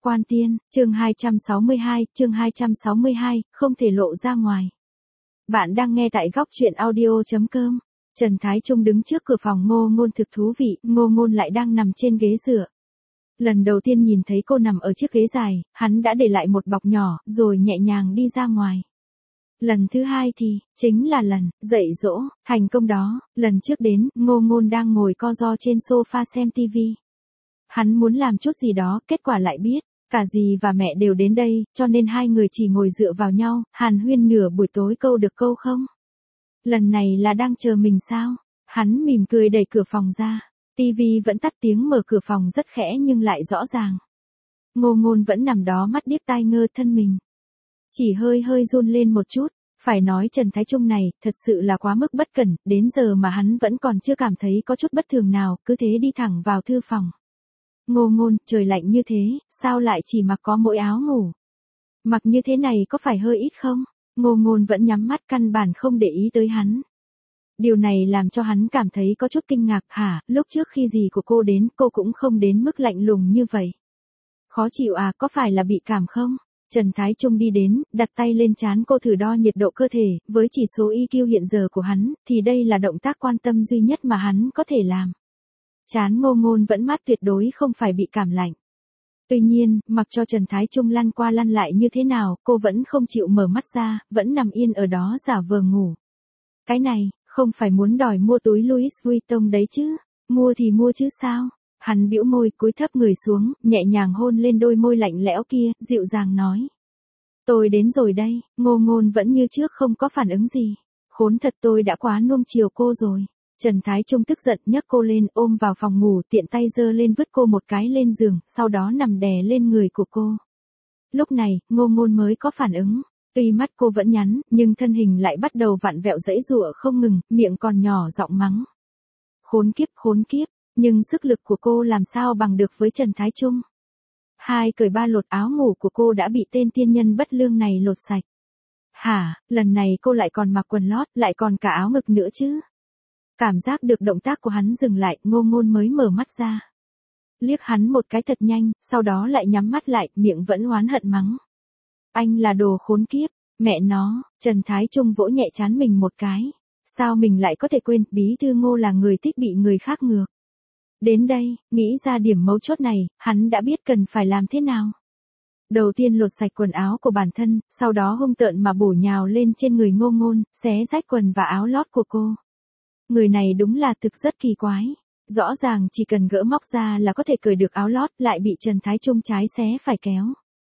Quan Tiên, chương 262, không thể lộ ra ngoài. Bạn đang nghe tại góc truyện audio.com. Trần Thái Trung đứng trước cửa phòng Ngô Ngôn thực thú vị, Ngô Ngôn lại đang nằm trên ghế dựa. Lần đầu tiên nhìn thấy cô nằm ở chiếc ghế dài, hắn đã để lại một bọc nhỏ, rồi nhẹ nhàng đi ra ngoài. Lần thứ hai thì, chính là lần, dạy dỗ, thành công đó, lần trước đến, Ngô Ngôn đang ngồi co ro trên sofa xem TV. Hắn muốn làm chút gì đó, kết quả lại biết, cả dì và mẹ đều đến đây, cho nên hai người chỉ ngồi dựa vào nhau, hàn huyên nửa buổi tối câu được câu không. Lần này là đang chờ mình sao? Hắn mỉm cười đẩy cửa phòng ra. TV vẫn tắt tiếng mở cửa phòng rất khẽ nhưng lại rõ ràng. Ngô Ngôn vẫn nằm đó mắt điếc tai ngơ thân mình. Chỉ hơi run lên một chút. Phải nói Trần Thái Trung này, thật sự là quá mức bất cẩn, đến giờ mà hắn vẫn còn chưa cảm thấy có chút bất thường nào, cứ thế đi thẳng vào thư phòng. Ngô Ngôn, trời lạnh như thế, sao lại chỉ mặc có mỗi áo ngủ? Mặc như thế này có phải hơi ít không? Ngô Ngôn vẫn nhắm mắt căn bản không để ý tới hắn. Điều này làm cho hắn cảm thấy có chút kinh ngạc, hả, lúc trước khi dì của cô đến, cô cũng không đến mức lạnh lùng như vậy. Khó chịu à, có phải là bị cảm không? Trần Thái Trung đi đến, đặt tay lên trán cô thử đo nhiệt độ cơ thể, với chỉ số EQ hiện giờ của hắn, thì đây là động tác quan tâm duy nhất mà hắn có thể làm. Trán Ngô Ngôn vẫn mát tuyệt đối không phải bị cảm lạnh. Tuy nhiên, mặc cho Trần Thái Trung lăn qua lăn lại như thế nào, cô vẫn không chịu mở mắt ra, vẫn nằm yên ở đó giả vờ ngủ. Cái này, không phải muốn đòi mua túi Louis Vuitton đấy chứ, mua thì mua chứ sao? Hắn bĩu môi, cúi thấp người xuống, nhẹ nhàng hôn lên đôi môi lạnh lẽo kia, dịu dàng nói. Tôi đến rồi đây, Ngô Ngôn vẫn như trước không có phản ứng gì. Khốn thật, tôi đã quá nuông chiều cô rồi. Trần Thái Trung tức giận nhấc cô lên ôm vào phòng ngủ, tiện tay giơ lên vứt cô một cái lên giường, sau đó nằm đè lên người của cô. Lúc này, Ngô Ngôn mới có phản ứng. Tuy mắt cô vẫn nhắn, nhưng thân hình lại bắt đầu vặn vẹo giãy giụa không ngừng, miệng còn nhỏ giọng mắng. Khốn kiếp, nhưng sức lực của cô làm sao bằng được với Trần Thái Trung. Hai cởi ba lột áo ngủ của cô đã bị tên tiên nhân bất lương này lột sạch. Hả, lần này cô lại còn mặc quần lót, lại còn cả áo ngực nữa chứ. Cảm giác được động tác của hắn dừng lại, Ngô Ngôn mới mở mắt ra. Liếc hắn một cái thật nhanh, sau đó lại nhắm mắt lại, miệng vẫn oán hận mắng. Anh là đồ khốn kiếp, mẹ nó, Trần Thái Trung vỗ nhẹ trán mình một cái. Sao mình lại có thể quên, bí thư Ngô là người thích bị người khác ngược. Đến đây, nghĩ ra điểm mấu chốt này, hắn đã biết cần phải làm thế nào. Đầu tiên lột sạch quần áo của bản thân, sau đó hung tợn mà bổ nhào lên trên người Ngô Ngôn, xé rách quần và áo lót của cô. Người này đúng là thực rất kỳ quái. Rõ ràng chỉ cần gỡ móc ra là có thể cởi được áo lót, lại bị Trần Thái Trung trái xé phải kéo.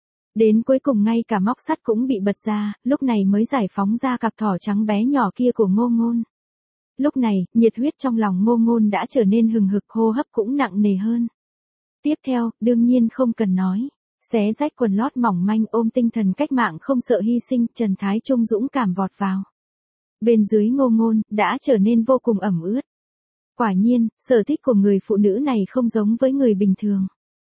Đến cuối cùng ngay cả móc sắt cũng bị bật ra, lúc này mới giải phóng ra cặp thỏ trắng bé nhỏ kia của Ngô Ngôn. Lúc này, nhiệt huyết trong lòng Ngô Ngôn đã trở nên hừng hực, hô hấp cũng nặng nề hơn. Tiếp theo, đương nhiên không cần nói. Xé rách quần lót mỏng manh ôm tinh thần cách mạng không sợ hy sinh, Trần Thái Trung dũng cảm vọt vào. Bên dưới Ngô Ngôn, đã trở nên vô cùng ẩm ướt. Quả nhiên, sở thích của người phụ nữ này không giống với người bình thường.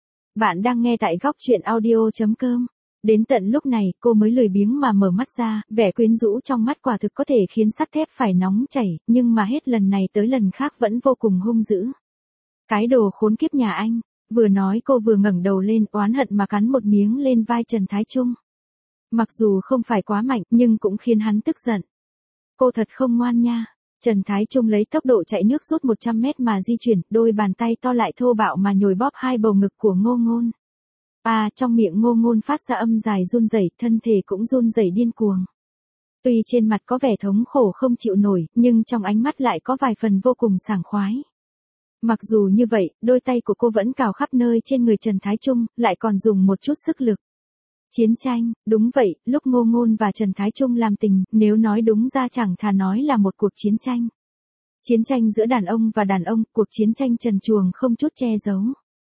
Bạn đang nghe tại góc truyện audio.com. Đến tận lúc này, cô mới lười biếng mà mở mắt ra, vẻ quyến rũ trong mắt quả thực có thể khiến sắt thép phải nóng chảy, nhưng mà hết lần này tới lần khác vẫn vô cùng hung dữ. Cái đồ khốn kiếp nhà anh, vừa nói cô vừa ngẩng đầu lên oán hận mà cắn một miếng lên vai Trần Thái Trung. Mặc dù không phải quá mạnh, nhưng cũng khiến hắn tức giận. Cô thật không ngoan nha. Trần Thái Trung lấy tốc độ chạy nước rút 100 mét mà di chuyển, đôi bàn tay to lại thô bạo mà nhồi bóp hai bầu ngực của Ngô Ngôn. Trong miệng Ngô Ngôn phát ra âm dài run rẩy, thân thể cũng run rẩy điên cuồng. Tuy trên mặt có vẻ thống khổ không chịu nổi, nhưng trong ánh mắt lại có vài phần vô cùng sảng khoái. Mặc dù như vậy, đôi tay của cô vẫn cào khắp nơi trên người Trần Thái Trung, lại còn dùng một chút sức lực. Chiến tranh, đúng vậy, lúc Ngô Ngôn và Trần Thái Trung làm tình, nếu nói đúng ra chẳng thà nói là một cuộc chiến tranh. Chiến tranh giữa đàn ông và đàn ông, cuộc chiến tranh trần truồng không chút che giấu.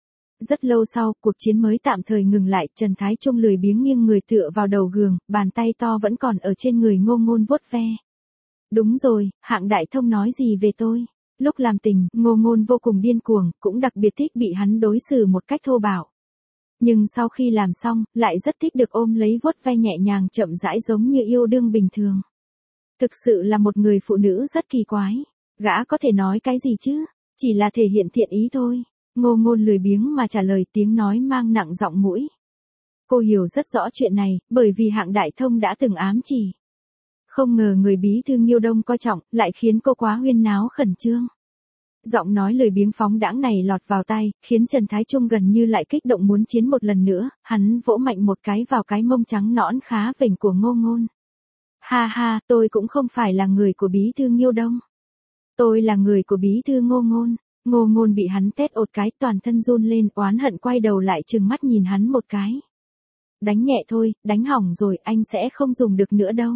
Rất lâu sau, cuộc chiến mới tạm thời ngừng lại, Trần Thái Trung lười biếng nghiêng người tựa vào đầu giường, bàn tay to vẫn còn ở trên người Ngô Ngôn vuốt ve. Đúng rồi, Hạng Đại Thông nói gì về tôi? Lúc làm tình, Ngô Ngôn vô cùng điên cuồng, cũng đặc biệt thích bị hắn đối xử một cách thô bạo. Nhưng sau khi làm xong, lại rất thích được ôm lấy vuốt ve nhẹ nhàng chậm rãi giống như yêu đương bình thường. Thực sự là một người phụ nữ rất kỳ quái. Gã có thể nói cái gì chứ? Chỉ là thể hiện thiện ý thôi. Ngô Ngôn lười biếng mà trả lời, tiếng nói mang nặng giọng mũi. Cô hiểu rất rõ chuyện này, bởi vì Hạng Đại Thông đã từng ám chỉ. Không ngờ người bí thư Nghiêu Đông coi trọng, lại khiến cô quá huyên náo khẩn trương. Giọng nói lười biếng phóng đãng này lọt vào tai, khiến Trần Thái Trung gần như lại kích động muốn chiến một lần nữa, hắn vỗ mạnh một cái vào cái mông trắng nõn khá vểnh của Ngô Ngôn. Ha ha, tôi cũng không phải là người của bí thư Nghiêu Đông. Tôi là người của bí thư Ngô Ngôn. Ngô Ngôn bị hắn tét ột cái toàn thân run lên, oán hận quay đầu lại trừng mắt nhìn hắn một cái. Đánh nhẹ thôi, đánh hỏng rồi, anh sẽ không dùng được nữa đâu.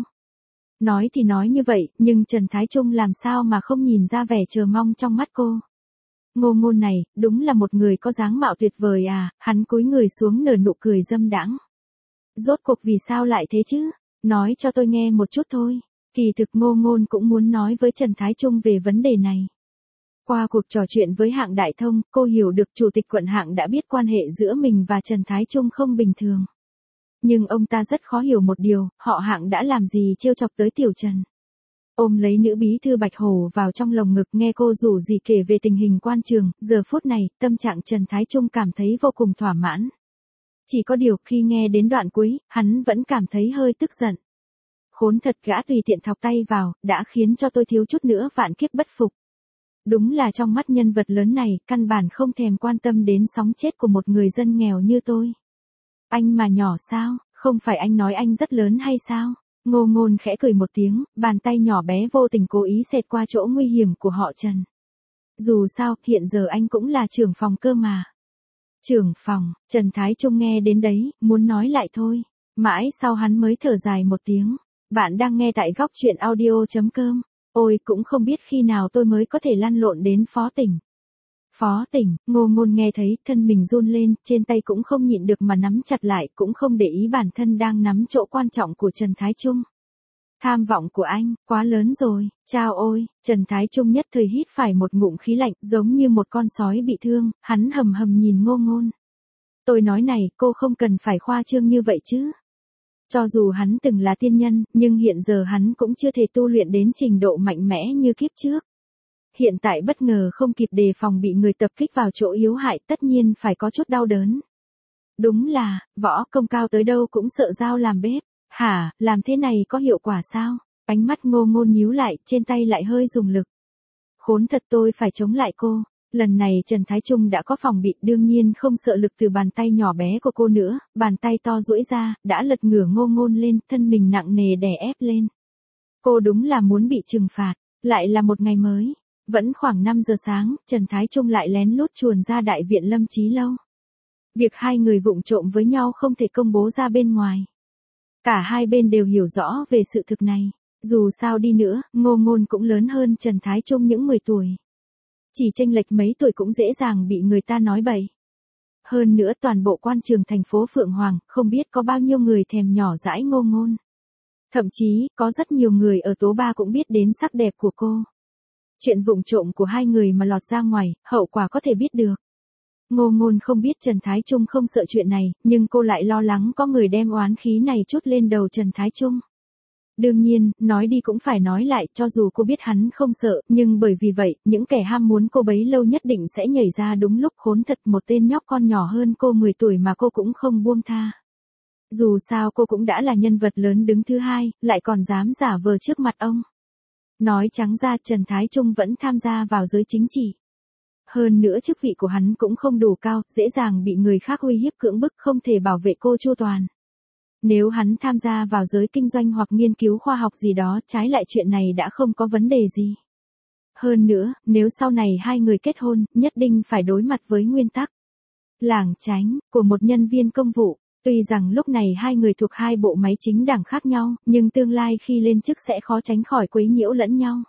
Nói thì nói như vậy, nhưng Trần Thái Trung làm sao mà không nhìn ra vẻ chờ mong trong mắt cô. Ngô Ngôn này, đúng là một người có dáng mạo tuyệt vời à, hắn cúi người xuống nở nụ cười dâm đãng. Rốt cuộc vì sao lại thế chứ? Nói cho tôi nghe một chút thôi. Kỳ thực Ngô Ngôn cũng muốn nói với Trần Thái Trung về vấn đề này. Qua cuộc trò chuyện với Hạng Đại Thông, cô hiểu được Chủ tịch quận Hạng đã biết quan hệ giữa mình và Trần Thái Trung không bình thường. Nhưng ông ta rất khó hiểu một điều, họ Hạng đã làm gì trêu chọc tới Tiểu Trần. Ôm lấy nữ bí thư Bạch Hổ vào trong lồng ngực nghe cô rủ gì kể về tình hình quan trường, giờ phút này, tâm trạng Trần Thái Trung cảm thấy vô cùng thỏa mãn. Chỉ có điều khi nghe đến đoạn cuối, hắn vẫn cảm thấy hơi tức giận. Khốn thật, gã tùy tiện thọc tay vào, đã khiến cho tôi thiếu chút nữa vạn kiếp bất phục. Đúng là trong mắt nhân vật lớn này, căn bản không thèm quan tâm đến sống chết của một người dân nghèo như tôi. Anh mà nhỏ sao, không phải anh nói anh rất lớn hay sao? Ngô Ngôn khẽ cười một tiếng, bàn tay nhỏ bé vô tình cố ý xẹt qua chỗ nguy hiểm của họ Trần. Dù sao, hiện giờ anh cũng là trưởng phòng cơ mà. Trưởng phòng, Trần Thái Trung nghe đến đấy, muốn nói lại thôi. Mãi sau hắn mới thở dài một tiếng. Bạn đang nghe tại góc truyện audio.com. Ôi, cũng không biết khi nào tôi mới có thể lăn lộn đến phó tỉnh. Phó tỉnh, Ngô Ngôn nghe thấy, thân mình run lên, trên tay cũng không nhịn được mà nắm chặt lại, cũng không để ý bản thân đang nắm chỗ quan trọng của Trần Thái Trung. Tham vọng của anh, quá lớn rồi, chao ôi, Trần Thái Trung nhất thời hít phải một ngụm khí lạnh, giống như một con sói bị thương, hắn hầm hầm nhìn Ngô Ngôn. Tôi nói này, cô không cần phải khoa trương như vậy chứ. Cho dù hắn từng là tiên nhân, nhưng hiện giờ hắn cũng chưa thể tu luyện đến trình độ mạnh mẽ như kiếp trước. Hiện tại bất ngờ không kịp đề phòng bị người tập kích vào chỗ yếu hại, tất nhiên phải có chút đau đớn. Đúng là, võ công cao tới đâu cũng sợ dao làm bếp. Hả, làm thế này có hiệu quả sao? Ánh mắt Ngô Ngôn nhíu lại, trên tay lại hơi dùng lực. Khốn thật, tôi phải chống lại cô. Lần này Trần Thái Trung đã có phòng bị, đương nhiên không sợ lực từ bàn tay nhỏ bé của cô nữa, bàn tay to duỗi ra, đã lật ngửa Ngô Ngôn lên, thân mình nặng nề đè ép lên. Cô đúng là muốn bị trừng phạt, lại là một ngày mới. Vẫn khoảng 5 giờ sáng, Trần Thái Trung lại lén lút chuồn ra đại viện Lâm Chí Lâu. Việc hai người vụng trộm với nhau không thể công bố ra bên ngoài. Cả hai bên đều hiểu rõ về sự thực này. Dù sao đi nữa, Ngô Ngôn cũng lớn hơn Trần Thái Trung những 10 tuổi. Chỉ chênh lệch mấy tuổi cũng dễ dàng bị người ta nói bậy. Hơn nữa toàn bộ quan trường thành phố Phượng Hoàng, không biết có bao nhiêu người thèm nhỏ dãi Ngô Ngôn. Thậm chí, có rất nhiều người ở Tố Ba cũng biết đến sắc đẹp của cô. Chuyện vụng trộm của hai người mà lọt ra ngoài, hậu quả có thể biết được. Ngô Ngôn không biết Trần Thái Trung không sợ chuyện này, nhưng cô lại lo lắng có người đem oán khí này trút lên đầu Trần Thái Trung. Đương nhiên, nói đi cũng phải nói lại, cho dù cô biết hắn không sợ, nhưng bởi vì vậy, những kẻ ham muốn cô bấy lâu nhất định sẽ nhảy ra đúng lúc. Khốn thật, một tên nhóc con nhỏ hơn cô 10 tuổi mà cô cũng không buông tha. Dù sao cô cũng đã là nhân vật lớn đứng thứ hai, lại còn dám giả vờ trước mặt ông. Nói trắng ra, Trần Thái Trung vẫn tham gia vào giới chính trị. Hơn nữa chức vị của hắn cũng không đủ cao, dễ dàng bị người khác uy hiếp cưỡng bức, không thể bảo vệ cô chu toàn. Nếu hắn tham gia vào giới kinh doanh hoặc nghiên cứu khoa học gì đó, trái lại chuyện này đã không có vấn đề gì. Hơn nữa, nếu sau này hai người kết hôn, nhất định phải đối mặt với nguyên tắc lảng tránh của một nhân viên công vụ. Tuy rằng lúc này hai người thuộc hai bộ máy chính đảng khác nhau, nhưng tương lai khi lên chức sẽ khó tránh khỏi quấy nhiễu lẫn nhau.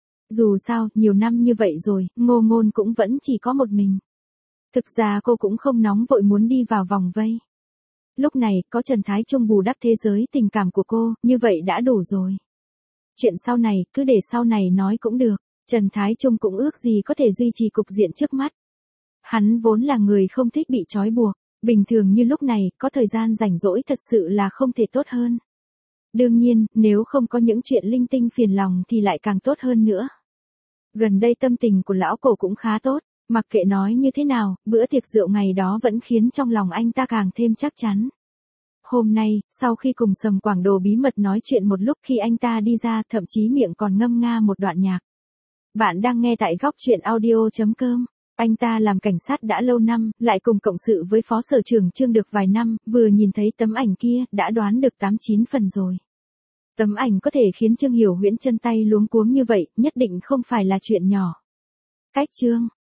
Dù sao, nhiều năm như vậy rồi, Ngô Ngôn cũng vẫn chỉ có một mình. Thực ra cô cũng không nóng vội muốn đi vào vòng vây. Lúc này, có Trần Thái Trung bù đắp thế giới tình cảm của cô, như vậy đã đủ rồi. Chuyện sau này, cứ để sau này nói cũng được. Trần Thái Trung cũng ước gì có thể duy trì cục diện trước mắt. Hắn vốn là người không thích bị trói buộc. Bình thường như lúc này, có thời gian rảnh rỗi thật sự là không thể tốt hơn. Đương nhiên, nếu không có những chuyện linh tinh phiền lòng thì lại càng tốt hơn nữa. Gần đây tâm tình của lão cổ cũng khá tốt, mặc kệ nói như thế nào, bữa tiệc rượu ngày đó vẫn khiến trong lòng anh ta càng thêm chắc chắn. Hôm nay, sau khi cùng Sầm Quảng Đồ bí mật nói chuyện một lúc khi anh ta đi ra, thậm chí miệng còn ngâm nga một đoạn nhạc. Bạn đang nghe tại góc truyện audio.com. Anh ta làm cảnh sát đã lâu năm, lại cùng cộng sự với Phó Sở trưởng Trương được vài năm, vừa nhìn thấy tấm ảnh kia, đã đoán được 89 phần rồi. Tấm ảnh có thể khiến Trương Hiểu Huyễn chân tay luống cuống như vậy, nhất định không phải là chuyện nhỏ. Cách Trương